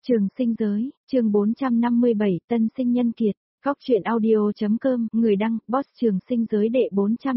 Trường sinh giới, chương 457, tân sinh nhân kiệt, góc truyện audio.com, người đăng, boss trường sinh giới đệ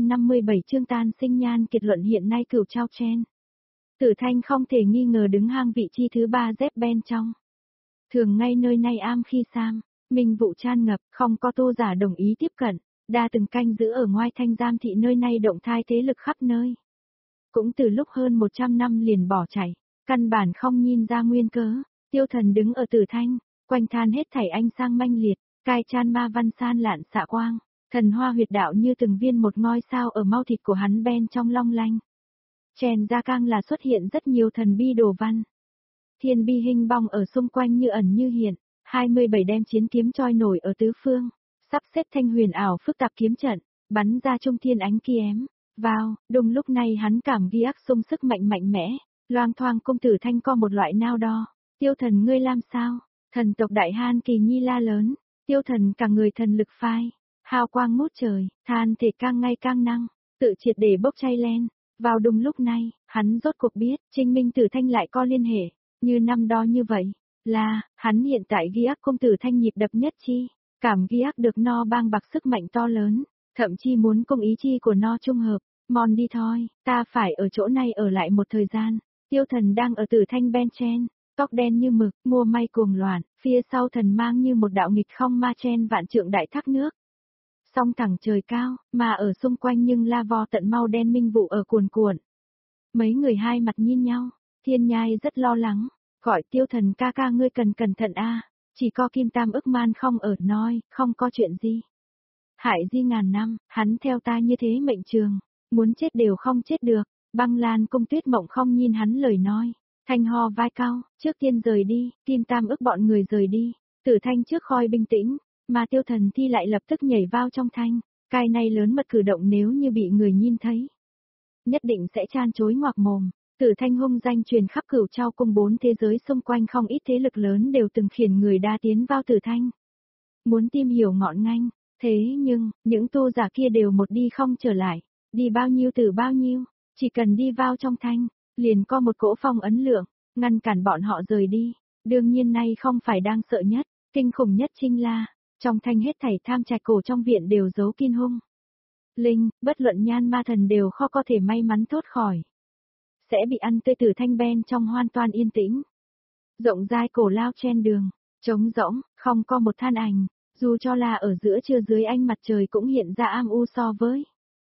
457 chương tan sinh nhan kiệt luận hiện nay cửu trao chen. Tử Thanh không thể nghi ngờ đứng hang vị chi thứ 3 dép bên trong. Thường ngay nơi này am khi sam, minh vụ tràn ngập, không có tu giả đồng ý tiếp cận, đa từng canh giữ ở ngoài thanh giam thị nơi này động thai thế lực khắp nơi. Cũng từ lúc hơn 100 năm liền bỏ chạy, căn bản không nhìn ra nguyên cớ. Tiêu Thần đứng ở Tử Thanh, quanh than hết thảy anh sang manh liệt, cai chan ma văn san lạn xạ quang, thần hoa huyệt đạo như từng viên một ngôi sao ở mau thịt của hắn bên trong long lanh. Chèn ra cang là xuất hiện rất nhiều thần bi đồ văn. Thiên bi hình bong ở xung quanh như ẩn như hiện, 27 đem chiến kiếm trôi nổi ở tứ phương, sắp xếp thanh huyền ảo phức tạp kiếm trận, bắn ra trung thiên ánh kiếm. Vào, đúng lúc này hắn cảm ghi ác sung sức mạnh mạnh mẽ, loang thoang công Tử Thanh có một loại nao đo. Tiêu Thần ngươi làm sao? Thần tộc Đại Han kỳ nhi la lớn, Tiêu Thần cả người thần lực phai, hào quang ngút trời, than thể càng ngày càng năng, tự triệt để bốc cháy lên. Vào đúng lúc này, hắn rốt cuộc biết, Trinh Minh Tử Thanh lại có liên hệ, như năm đó như vậy, là, hắn hiện tại ghi ác công Tử Thanh nhịp đập nhất chi, cảm ghi ác được no bang bạc sức mạnh to lớn, thậm chí muốn cùng ý chi của no trung hợp, mòn đi thôi, ta phải ở chỗ này ở lại một thời gian. Tiêu Thần đang ở Tử Thanh bên trên. Tóc đen như mực, mua may cuồng loạn, phía sau thần mang như một đạo nghịch không ma chen vạn trượng đại thác nước. Song thẳng trời cao, mà ở xung quanh nhưng la vo tận mau đen minh vụ ở cuồn cuộn. Mấy người hai mặt nhìn nhau, Thiên Nhai rất lo lắng, gọi Tiêu Thần ca ca ngươi cần cẩn thận a, chỉ có Kim Tam ức man không ở nói, không có chuyện gì. Hại di ngàn năm, hắn theo ta như thế mệnh trường, muốn chết đều không chết được, Băng Lan Cung Tuyết Mộng không nhìn hắn lời nói. Thanh ho vai cao, trước tiên rời đi, Kim Tam ức bọn người rời đi, Tử Thanh trước khoi bình tĩnh, mà Tiêu Thần thi lại lập tức nhảy vào trong thanh, cái này lớn mật cử động nếu như bị người nhìn thấy. Nhất định sẽ chan chối ngoạc mồm, Tử Thanh hung danh truyền khắp cửu trao cung 4 thế giới xung quanh không ít thế lực lớn đều từng khiển người đa tiến vào Tử Thanh. Muốn tìm hiểu ngọn nganh, thế nhưng, những tu giả kia đều một đi không trở lại, đi bao nhiêu từ bao nhiêu, chỉ cần đi vào trong thanh. Liền có một cỗ phong ấn lượng, ngăn cản bọn họ rời đi. Đương nhiên nay không phải đang sợ nhất, kinh khủng nhất chính là, trong thanh hết thảy tham trạch cổ trong viện đều giấu kiên hung. Linh, bất luận nhan ma thần đều khó có thể may mắn thoát khỏi. Sẽ bị ăn tươi từ thanh ben trong hoàn toàn yên tĩnh. Rộng dài cổ lao trên đường, trống rỗng, không có một than ảnh, dù cho là ở giữa trưa dưới ánh mặt trời cũng hiện ra am u so với.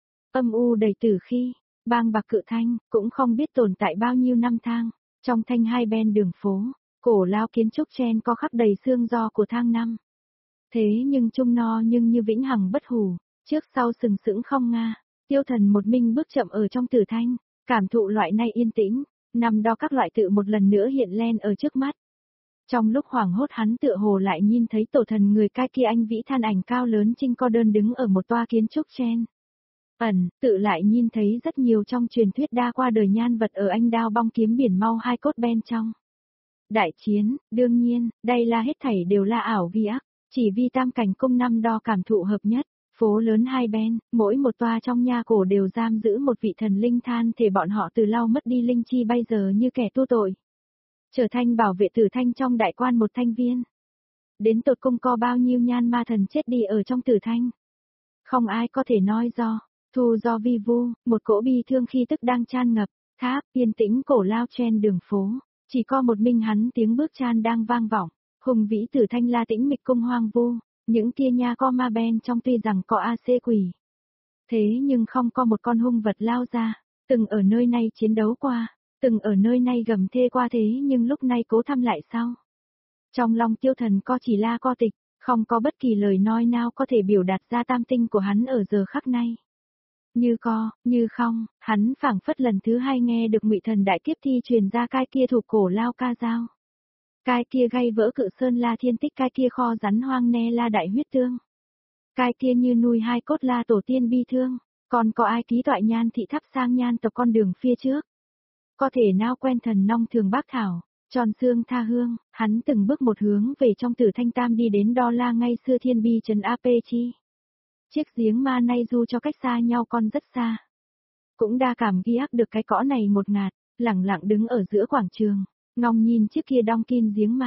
Âm u đầy tử khi. Bang bạc cự thanh, cũng không biết tồn tại bao nhiêu năm thang, trong thanh hai bên đường phố, cổ lao kiến trúc chen có khắp đầy xương do của thang năm. Thế nhưng trung no nhưng như vĩnh hằng bất hủ, trước sau sừng sững không nga, Tiêu Thần một mình bước chậm ở trong Tử Thanh, cảm thụ loại này yên tĩnh, nằm đo các loại tự một lần nữa hiện lên ở trước mắt. Trong lúc hoảng hốt hắn tựa hồ lại nhìn thấy tổ thần người cai kia anh vĩ than ảnh cao lớn trinh co đơn đứng ở một toa kiến trúc chen. Tự lại nhìn thấy rất nhiều trong truyền thuyết đa qua đời nhan vật ở anh đao bong kiếm biển mau hai cốt bên trong. Đại chiến, đương nhiên, đây là hết thảy đều là ảo ghi ác, chỉ vì tam cảnh cung năm đo cảm thụ hợp nhất, phố lớn hai bên, mỗi một toa trong nha cổ đều giam giữ một vị thần linh than thể bọn họ từ lâu mất đi linh chi bây giờ như kẻ tu tội. Trở thành bảo vệ Tử Thanh trong đại quan một thanh viên. Đến tột cung có bao nhiêu nhan ma thần chết đi ở trong Tử Thanh. Không ai có thể nói do. Thu do vi vu, một cỗ bi thương khi tức đang tràn ngập, tháp, yên tĩnh cổ lao trên đường phố, chỉ có một mình hắn tiếng bước chan đang vang vọng, hùng vĩ Tử Thanh la tĩnh mịch cung hoang vu, những kia nha co ma ben trong tuy rằng có AC quỷ. Thế nhưng không có một con hung vật lao ra, từng ở nơi này chiến đấu qua, từng ở nơi này gầm thê qua thế nhưng lúc này cố thăm lại sao. Trong lòng Tiêu Thần có chỉ la co tịch, không có bất kỳ lời nói nào có thể biểu đạt ra tam tinh của hắn ở giờ khắc này. Như có, như không, hắn phảng phất lần thứ hai nghe được Ngụy Thần đại kiếp thi truyền ra cái kia thuộc cổ lao ca dao. Cái kia gây vỡ cự sơn la thiên tích, cái kia kho rắn hoang ne la đại huyết tương. Cái kia như nuôi hai cốt la tổ tiên bi thương, còn có ai ký tọa nhan thị thắp sang nhan tộc con đường phía trước. Có thể nào quen thần nong thường bác thảo, tròn xương tha hương, hắn từng bước một hướng về trong Tử Thanh Tam đi đến đo la ngay xưa thiên bi trấn AP chi. Chiếc giếng ma nay dù cho cách xa nhau còn rất xa. Cũng đa cảm ghi ác được cái cõ này một ngạt, lẳng lặng đứng ở giữa quảng trường, ngóng nhìn chiếc kia đong kin giếng ma,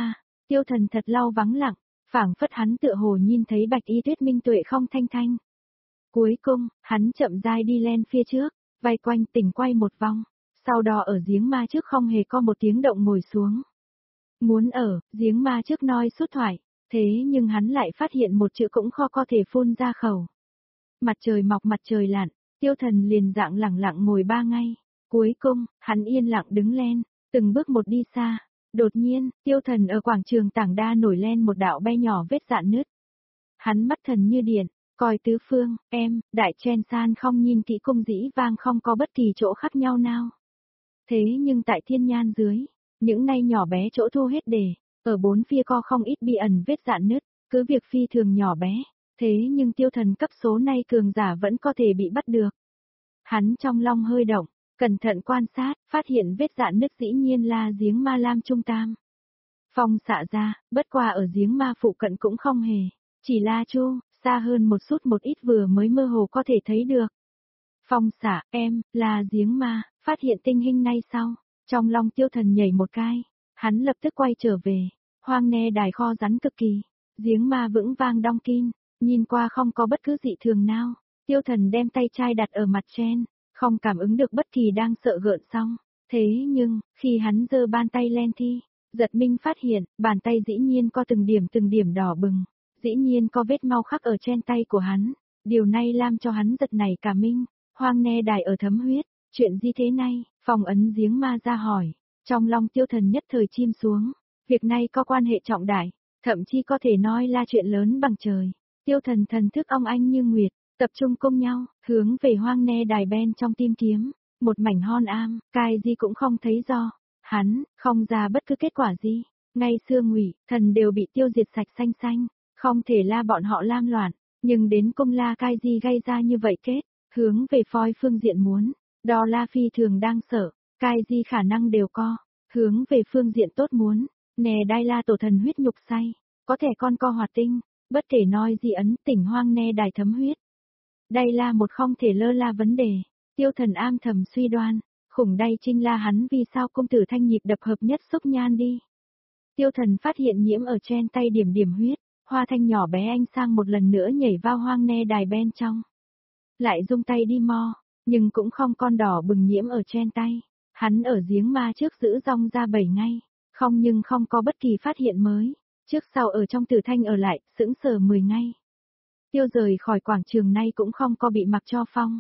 Tiêu Thần thật lau vắng lặng, phảng phất hắn tựa hồ nhìn thấy Bạch Y Tuyết Minh tuệ không thanh thanh. Cuối cùng, hắn chậm rãi đi lên phía trước, vây quanh tỉnh quay một vòng, sau đó ở giếng ma trước không hề có một tiếng động ngồi xuống. Muốn ở, giếng ma trước nói suốt thoại, thế nhưng hắn lại phát hiện một chữ cũng khó có thể phun ra khẩu. Mặt trời mọc mặt trời lặn, Tiêu Thần liền dạng lẳng lặng ngồi 3 ngày. Cuối cùng, hắn yên lặng đứng lên, từng bước một đi xa. Đột nhiên, Tiêu Thần ở quảng trường tảng đa nổi lên một đạo bay nhỏ vết rạn nứt. Hắn mắt thần như điện, coi tứ phương, đại chen san không nhìn kỹ cung dĩ vang không có bất kỳ chỗ khác nhau nào. Thế nhưng tại thiên nhan dưới, những nay nhỏ bé chỗ thu hết đề, ở bốn phía co không ít bị ẩn vết rạn nứt, cứ việc phi thường nhỏ bé, thế nhưng Tiêu Thần cấp số này cường giả vẫn có thể bị bắt được. Hắn trong lòng hơi động, cẩn thận quan sát, phát hiện vết rạn nứt dĩ nhiên là giếng ma lam trung tam. Phong xạ ra, bất qua ở giếng ma phụ cận cũng không hề, chỉ là chu, xa hơn một chút một ít vừa mới mơ hồ có thể thấy được. Phong xạ, là giếng ma, phát hiện tình hình này sau, trong lòng Tiêu Thần nhảy một cái, hắn lập tức quay trở về, hoang nghe đài kho rắn cực kỳ, giếng ma vững vang đong kín, nhìn qua không có bất cứ dị thường nào, Tiêu Thần đem tay chai đặt ở mặt trên, không cảm ứng được bất kỳ đang sợ gợn sóng, thế nhưng, khi hắn giơ bàn tay lên thi, giật mình phát hiện, bàn tay dĩ nhiên có từng điểm đỏ bừng, dĩ nhiên có vết mau khắc ở trên tay của hắn, điều này làm cho hắn giật nảy cả mình, hoang nghe đài ở thấm huyết, chuyện gì thế này, phòng ấn giếng ma ra hỏi, trong lòng Tiêu Thần nhất thời chim xuống, việc này có quan hệ trọng đại, thậm chí có thể nói là chuyện lớn bằng trời, Tiêu Thần thần thức ong anh như nguyệt, tập trung cùng nhau, hướng về hoang nghe đài bên trong tìm kiếm, một mảnh hon am, cái gì cũng không thấy do, hắn, không ra bất cứ kết quả gì, ngay xưa Ngụy, thần đều bị tiêu diệt sạch xanh xanh, không thể la bọn họ lam loạn, nhưng đến cung la cái gì gây ra như vậy kết, hướng về phoi phương diện muốn, đó là phi thường đang sợ, cái gì khả năng đều có, hướng về phương diện tốt muốn, nè đai la tổ thần huyết nhục say, có thể con co hoạt tinh, bất kể nói gì ấn tỉnh hoang nè đài thấm huyết. Đây là một không thể lơ là vấn đề, Tiêu Thần am thầm suy đoan, khủng đây chính là hắn vì sao công tử thanh nhịp đập hợp nhất xúc nhan đi. Tiêu Thần phát hiện nhiễm ở trên tay điểm huyết, hoa thanh nhỏ bé anh sang một lần nữa nhảy vào hoang nè đài bên trong. Lại dung tay đi mò, nhưng cũng không con đỏ bừng nhiễm ở trên tay, hắn ở giếng ma trước giữ rong ra 7 ngày, nhưng không có bất kỳ phát hiện mới, trước sau ở trong tử thanh ở lại, sững sờ 10 ngày. Tiêu rời khỏi quảng trường này cũng không có bị mặc cho phong.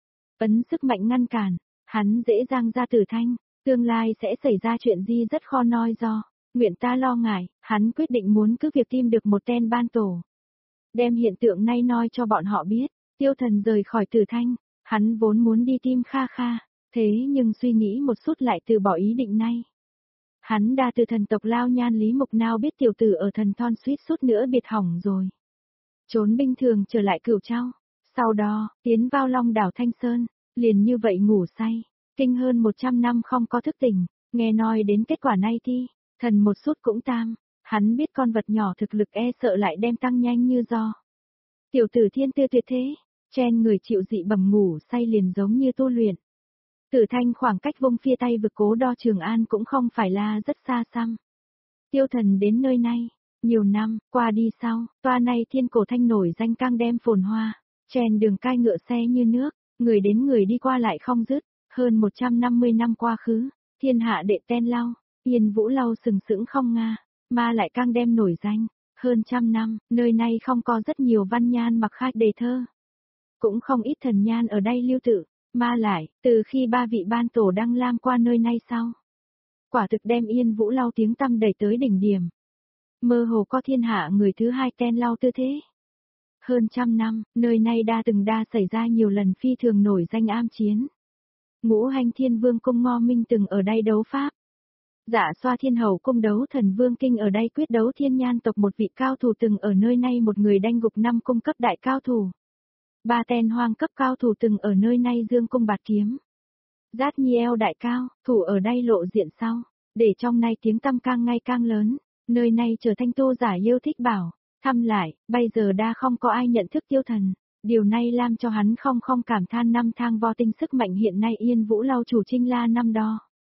Ấn sức mạnh ngăn cản, hắn dễ dàng ra tử thanh, tương lai sẽ xảy ra chuyện gì rất khó nói do, nguyện ta lo ngại, hắn quyết định muốn cứ việc tìm được một tên ban tổ. Đem hiện tượng này nói cho bọn họ biết, Tiêu Thần rời khỏi tử thanh, hắn vốn muốn đi tìm Kha Kha, thế nhưng suy nghĩ một chút lại từ bỏ ý định này. Hắn đã từ thần tộc Lao Nhan Lý Mục nào biết tiểu tử ở thần thon suýt chút nữa biệt hỏng rồi. Trốn bình thường trở lại Cửu Châu, sau đó, tiến vào Long đảo Thanh Sơn, liền như vậy ngủ say, kinh hơn 100 năm không có thức tỉnh, nghe nói đến kết quả này thì, thần một chút cũng tam, hắn biết con vật nhỏ thực lực e sợ lại đem tăng nhanh như do. Tiểu tử thiên tư tuyệt thế, trên người chịu dị bẩm ngủ say liền giống như tu luyện. Tử thanh khoảng cách vung phía tay vực cố đo Trường An cũng không phải là rất xa xăm. Tiêu Thần đến nơi này, nhiều năm, qua đi sau, toa này thiên cổ thanh nổi danh cang đem phồn hoa, trên đường cai ngựa xe như nước, người đến người đi qua lại không dứt, hơn 150 năm qua khứ, thiên hạ đệ ten lau, Yên Vũ lau sừng sững không nga, mà lại cang đem nổi danh, hơn trăm năm, nơi này không có rất nhiều văn nhan mặc khai đề thơ. Cũng không ít thần nhan ở đây lưu tự, mà lại, từ khi 3 vị ban tổ đăng lam qua nơi này sau. Quả thực đem Yên Vũ lau tiếng tăm đẩy tới đỉnh điểm. Mơ hồ có thiên hạ người thứ hai ten lau tư thế. Hơn trăm năm, nơi này từng xảy ra nhiều lần phi thường nổi danh am chiến. Ngũ Hành Thiên Vương cung Ngo Minh từng ở đây đấu pháp. Dạ Xoa Thiên Hầu cung đấu Thần Vương kinh ở đây quyết đấu Thiên Nhan tộc một vị cao thủ từng ở nơi này một người đanh gục 5 cung cấp đại cao thủ. 3 tên hoang cấp cao thủ từng ở nơi này dương cung bạt kiếm. Giác Nhi eo đại cao, thủ ở đây lộ diện sau, để trong này tiếng tăm càng ngày càng lớn, nơi này trở thành tu giả yêu thích bảo, thăm lại, bây giờ đã không có ai nhận thức Tiêu Thần, điều này làm cho hắn không cảm than năm thang vo tinh sức mạnh hiện nay Yên Vũ lau chủ Trinh La năm đo.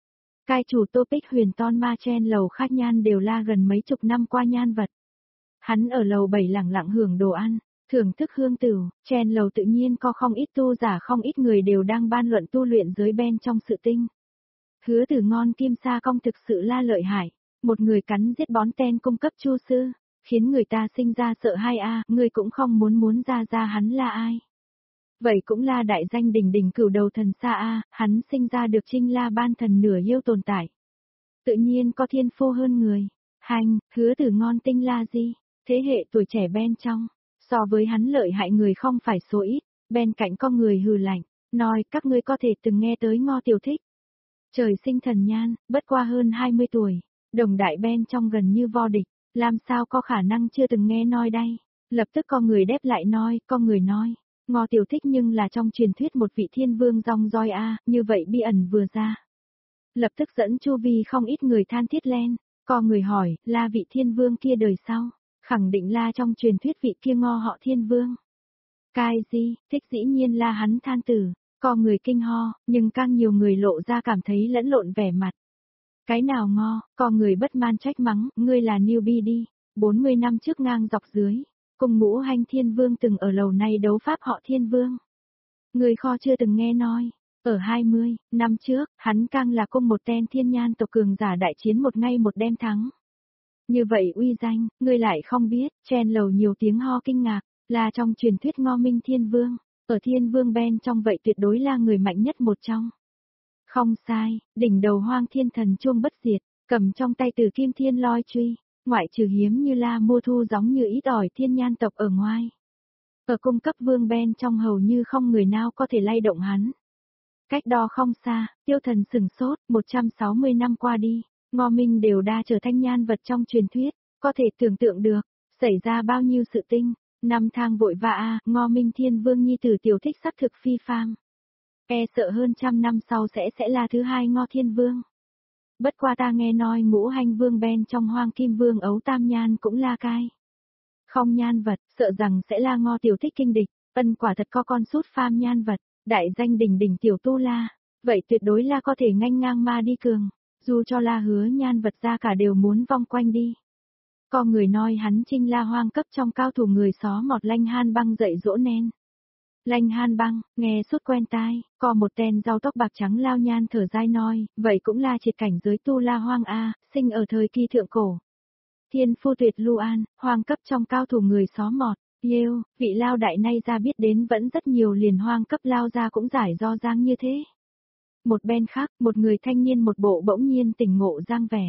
Cai chủ topic huyền ton ma chen lầu khách nhan đều la gần mấy chục năm qua nhan vật. Hắn ở lầu 7 lẳng lặng hưởng đồ ăn, thưởng thức hương tửu, chen lầu tự nhiên có không ít tu giả không ít người đều đang ban luận tu luyện giới bên trong sự tinh. Hứa Tử ngon kim sa công thực sự la lợi hại, một người cắn giết bón ten cung cấp chu sư, khiến người ta sinh ra sợ hai người cũng không muốn ra hắn là ai. Vậy cũng là đại danh đỉnh đỉnh cửu đầu thần xa hắn sinh ra được Trinh La ban thần nửa yêu tồn tại. Tự nhiên có thiên phú hơn người. Hành, Hứa Tử ngon tinh la gì, thế hệ tuổi trẻ bên trong, so với hắn lợi hại người không phải số ít, bên cạnh có người hừ lạnh, nói các ngươi có thể từng nghe tới Ngô Tiểu Thích. Trời sinh thần nhan, bất qua hơn 20 tuổi, đồng đại bên trong gần như vô địch, làm sao có khả năng chưa từng nghe nói đây. Lập tức có người đáp lại nói, có người nói, Ngô Tiểu Thích nhưng là trong truyền thuyết một vị thiên vương rong roi như vậy bi ẩn vừa ra. Lập tức dẫn chu vi không ít người than thiết lên, có người hỏi, là vị thiên vương kia đời sau, khẳng định là trong truyền thuyết vị kia Ngô họ thiên vương. Cái gì, Thích dĩ nhiên là hắn than tử, có người kinh ho, nhưng càng nhiều người lộ ra cảm thấy lẫn lộn vẻ mặt. Cái nào Ngô, có người bất man trách mắng, ngươi là newbie đi, 40 năm trước ngang dọc dưới, cùng Ngũ Hành Thiên Vương từng ở lầu này đấu pháp họ Thiên Vương. Người kho chưa từng nghe nói, ở 20 năm trước, hắn càng là cung một tên thiên nhan tộc cường giả đại chiến một ngày một đêm thắng. Như vậy uy danh, ngươi lại không biết, chen lầu nhiều tiếng ho kinh ngạc, là trong truyền thuyết Ngô Minh Thiên Vương, ở Thiên Vương bên trong vậy tuyệt đối là người mạnh nhất một trong. Không sai, đỉnh đầu Hoang Thiên Thần chuông bất diệt, cầm trong tay Tử Kim Thiên Lôi truy, ngoại trừ hiếm như La Mua Thu giống như ít ỏi thiên nhan tộc ở ngoài. Ở cung cấp vương bên trong hầu như không người nào có thể lay động hắn. Cách đó không xa, Tiêu Thần sừng sốt, 160 năm qua đi, Ngô Minh đều đã trở thành nhan vật trong truyền thuyết, có thể tưởng tượng được, xảy ra bao nhiêu sự tinh, năm tháng vội vã Ngô Minh Thiên Vương nhi tử Tiểu Thích xác thực phi phàm. E sợ hơn trăm năm sau sẽ là thứ hai Ngô Thiên Vương. Bất qua ta nghe nói Ngũ Hành Vương bên trong Hoang Kim Vương ấu tam nhan cũng là cai. Không nhan vật, sợ rằng sẽ là Ngô Tiểu Thích kinh địch, quả thật có con sút phàm nhan vật, đại danh đỉnh đỉnh tiểu tu la, vậy tuyệt đối là có thể nghênh ngang ma đi cường, dù cho là Hứa nhan vật ra cả đều muốn vong quanh đi. Có người nói hắn Trinh La hoang cấp trong cao thủ người xó mọt Lanh Han Băng dạy dỗ nên. Lanh Han Băng, nghe suốt quen tai, có một tên rau tóc bạc trắng lao nhan thở dai nói, vậy cũng là triệt cảnh giới tu la hoang sinh ở thời kỳ thượng cổ. Thiên phu tuyệt lưu an, hoang cấp trong cao thủ người xó mọt, yêu, vị lao đại nay ra biết đến vẫn rất nhiều liền hoang cấp lao ra cũng giải do giang như thế. Một bên khác, một người thanh niên một bộ bỗng nhiên tỉnh ngộ giang vẻ.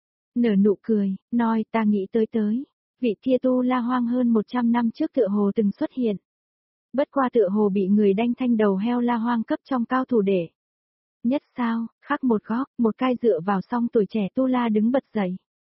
Nở nụ cười, nói ta nghĩ tới, vị kia tu la hoang hơn 100 năm trước tựa hồ từng xuất hiện. Bất qua tựa hồ bị người đanh thanh đầu heo la hoang cấp trong cao thủ để. Nhất sao, khắc một góc, một cai dựa vào song tuổi trẻ tu la đứng bật dậy.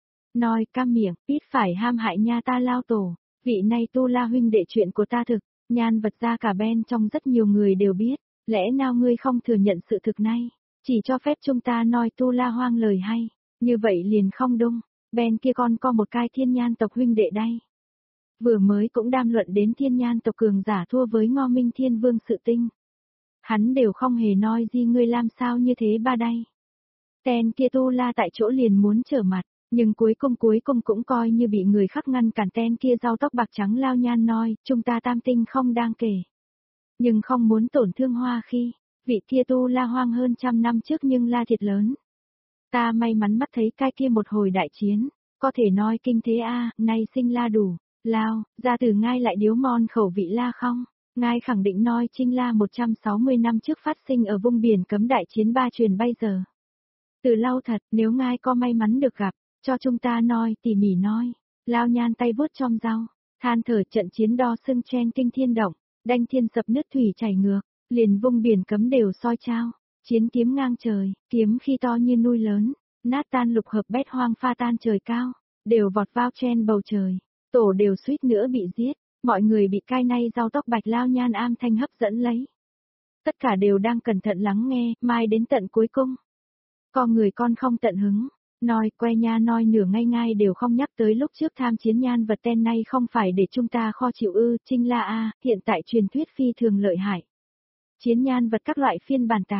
Nói cam miệng, ít phải ham hại nha ta lao tổ, vị này tu la huynh đệ chuyện của ta thực, nhan vật ra cả bên trong rất nhiều người đều biết, lẽ nào ngươi không thừa nhận sự thực này, chỉ cho phép chúng ta nói tu la hoang lời hay, như vậy liền không đúng, bên kia con có một cai thiên nhan tộc huynh đệ đây. Vừa mới cũng đàm luận đến thiên nhan tộc cường giả thua với Ngô Minh Thiên Vương sự tinh. Hắn đều không hề nói gì ngươi làm sao như thế ba đây. Tên kia tu la tại chỗ liền muốn trở mặt, nhưng cuối cùng cũng coi như bị người khác ngăn cản tên kia rau tóc bạc trắng lao nhan nói, chúng ta tam tinh không đang kể. Nhưng không muốn tổn thương hoa khi, vị kia tu la hoang hơn trăm năm trước nhưng la thiệt lớn. Ta may mắn mắt thấy cái kia một hồi đại chiến, có thể nói kinh thế nay sinh la đủ. Lao, ra từ ngay lại điếu mòn khẩu vị la không? Ngài khẳng định nói Trinh La 160 năm trước phát sinh ở vùng biển cấm đại chiến ba truyền bây giờ. Từ lâu thật, nếu ngài có may mắn được gặp, cho chúng ta nói, tỉ mỉ nói. Lao nhan tay vuốt trong rau, than thở trận chiến đo sưng chen kinh thiên động, đanh thiên sập nước thủy chảy ngược, liền vùng biển cấm đều soi trao, chiến kiếm ngang trời, kiếm khi to như núi lớn, nát tan lục hợp bét hoang pha tan trời cao, đều vọt vào chen bầu trời. Tổ đều suýt nữa bị giết, mọi người bị cai nay rau tóc bạch lao nhan am thanh hấp dẫn lấy. Tất cả đều đang cẩn thận lắng nghe, mai đến tận cuối cùng. Có người con không tận hứng, nói que nha nói nửa ngay đều không nhắc tới lúc trước tham chiến nhan vật tên này không phải để chúng ta kho chịu Trinh La hiện tại truyền thuyết phi thường lợi hại. Chiến nhan vật các loại phiên bản tàng,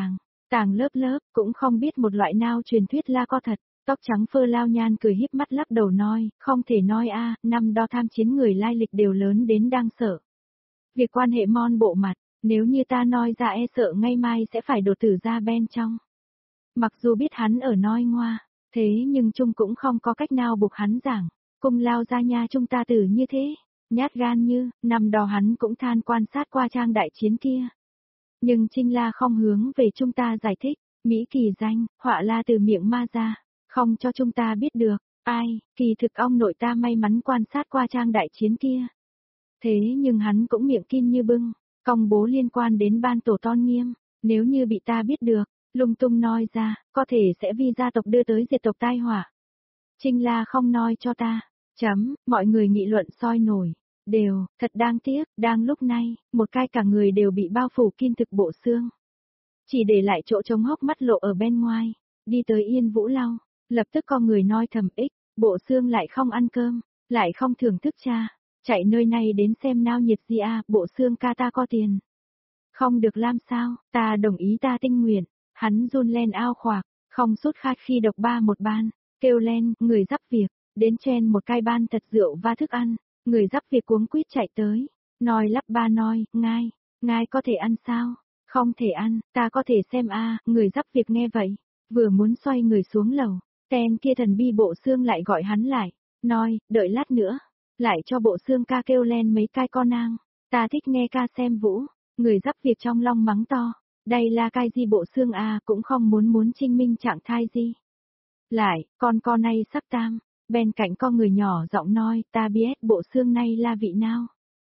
Tàng lớp lớp, cũng không biết một loại nào truyền thuyết là có thật. Tóc trắng phơ Lao Nhan cười híp mắt lắc đầu nói, không thể nói a, năm đó tham chiến người lai lịch đều lớn đến đang sợ. Việc quan hệ mon bộ mặt, nếu như ta nói ra e sợ ngay mai sẽ phải đột tử ra bên trong. Mặc dù biết hắn ở nói ngoa, thế nhưng Trung cũng không có cách nào buộc hắn giảng. Cùng Lao gia nha chúng ta tử như thế, nhát gan như, năm đó hắn cũng than quan sát qua trang đại chiến kia. Nhưng Trinh La không hướng về chúng ta giải thích, Mỹ kỳ danh, họa la từ miệng ma ra, không cho chúng ta biết được, ai, kỳ thực ông nội ta may mắn quan sát qua trang đại chiến kia. Thế nhưng hắn cũng miệng kim như bưng, công bố liên quan đến ban tổ tôn nghiêm, nếu như bị ta biết được, lung tung nói ra, có thể sẽ vì gia tộc đưa tới diệt tộc tai họa. Trinh La không nói cho ta, mọi người nghị luận sôi nổi, đều, thật đáng tiếc, đang lúc này, một cái cả người đều bị bao phủ kim thực bộ xương. Chỉ để lại chỗ trống hốc mắt lộ ở bên ngoài, đi tới Yên Vũ Lau, lập tức có người nói thầm ích, bộ xương lại không ăn cơm, lại không thưởng thức cha, chạy nơi này đến xem nao nhiệt gì à, bộ xương ca ta có tiền. Không được làm sao, ta đồng ý ta tinh nguyện, hắn run lên ao khoạc, không sút khát khi độc ba một ban, kêu lên, người dắp việc, đến chen một cái ban thật rượu và thức ăn, người dắp việc cuống quýt chạy tới, nói lắp ba nói, ngài có thể ăn sao? Không thể ăn, ta có thể xem a, người dắp việc nghe vậy, vừa muốn xoay người xuống lầu, tên kia thần bi bộ xương lại gọi hắn lại, nói, đợi lát nữa, lại cho bộ xương ca kêu lên mấy cái con nang, ta thích nghe ca xem vũ, người dắp việc trong lòng mắng to, đây là cái gì bộ xương a, cũng không muốn Trinh Minh trạng thai gì. Lại, con này sắp tam, bên cạnh con người nhỏ giọng nói, ta biết bộ xương này là vị nào.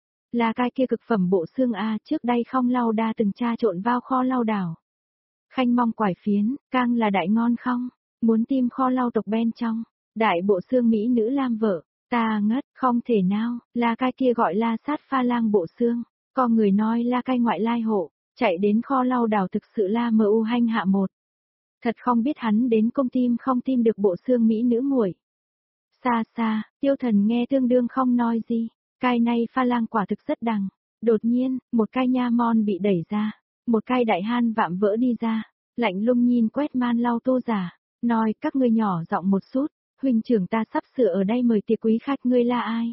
Là cái kia cực phẩm bộ xương a, trước đây không lâu đa từng tra trộn vào kho lau đảo. Khanh mong quải phiến, càng là đại ngon không, muốn tìm kho lau tộc bên trong, đại bộ xương mỹ nữ lam vợ, ta ngất, không thể nào, là cái kia gọi là sát pha lang bộ xương, có người nói là cái ngoại lai hộ, chạy đến kho lau đảo thực sự là mu hanh hạ một. Thật không biết hắn đến công tim không tìm được bộ xương mỹ nữ muội. Xa xa, tiêu thần nghe tương đương không nói gì. Cái này pha lang quả thực rất đằng. Đột nhiên, một cái nha môn bị đẩy ra. Một cái đại han vạm vỡ đi ra. Lạnh lùng nhìn quét man lau tô giả. Nói các ngươi nhỏ giọng một chút. Huynh trưởng ta sắp sửa ở đây mời tiệc quý khách, ngươi là ai?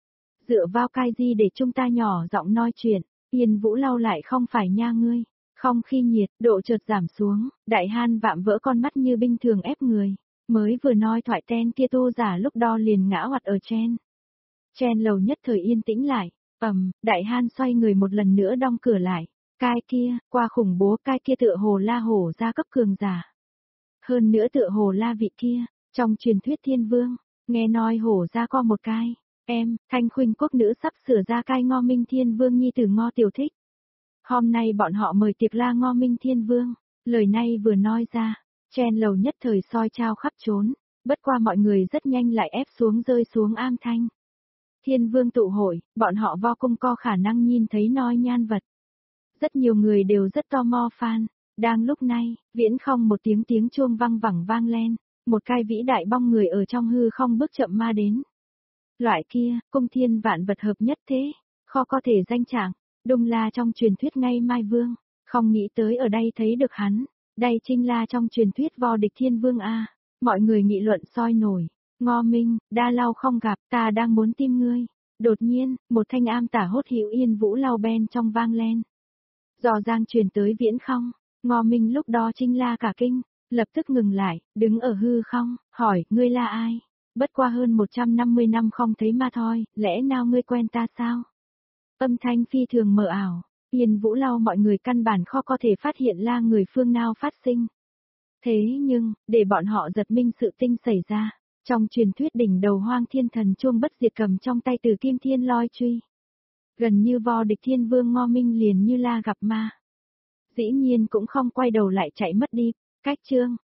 Dựa vào cái gì để chúng ta nhỏ giọng nói chuyện. Yên Vũ Lau lại không phải nha ngươi. Không khi nhiệt, độ chợt giảm xuống. Đại han vạm vỡ con mắt như binh thường ép người. Mới vừa nói thoại ten kia tô giả lúc đó liền ngã hoạt ở trên. Chen lầu nhất thời yên tĩnh lại, đại han xoay người một lần nữa đóng cửa lại, cái kia, qua khủng bố cái kia tựa hồ la hổ ra cấp cường giả. Hơn nữa tựa hồ la vị kia, trong truyền thuyết thiên vương, nghe nói hổ ra có một cái, thanh khuynh quốc nữ sắp sửa ra cái Ngo Minh Thiên Vương nhi tử Ngo Tiểu Thích. Hôm nay bọn họ mời tiệc la Ngo Minh Thiên Vương, lời này vừa nói ra, chen lầu nhất thời soi trao khắp trốn, bất qua mọi người rất nhanh lại ép xuống rơi xuống am thanh. Thiên Vương tụ hội, bọn họ vo cung co khả năng nhìn thấy noi nhan vật. Rất nhiều người đều rất tò mò fan. Đang lúc này, viễn không một tiếng chuông vang vẳng vang lên, một cái vĩ đại bong người ở trong hư không bước chậm ma đến. Loại kia, cung thiên vạn vật hợp nhất thế, khó có thể danh trạng, Đông La trong truyền thuyết ngay Mai Vương, không nghĩ tới ở đây thấy được hắn, đây chính là trong truyền thuyết vo địch Thiên Vương a. Mọi người nghị luận sôi nổi. Ngo Minh, đã lâu không gặp, ta đang muốn tìm ngươi. Đột nhiên, một thanh am tả hốt hữu Yên Vũ Lau bên trong vang lên. Dò dang truyền tới viễn không, Ngo Minh lúc đó Trinh La cả kinh, lập tức ngừng lại, đứng ở hư không, hỏi, ngươi là ai? Bất qua hơn 150 năm không thấy mà thôi, lẽ nào ngươi quen ta sao? Âm thanh phi thường mờ ảo, Yên Vũ Lau mọi người căn bản khó có thể phát hiện là người phương nào phát sinh. Thế nhưng, để bọn họ giật mình sự tinh xảy ra. Trong truyền thuyết đỉnh đầu hoang thiên thần chuông bất diệt cầm trong tay từ kim thiên loi truy. Gần như vo địch Thiên Vương Ngo Minh liền như la gặp ma. Dĩ nhiên cũng không quay đầu lại chạy mất đi. Cách chương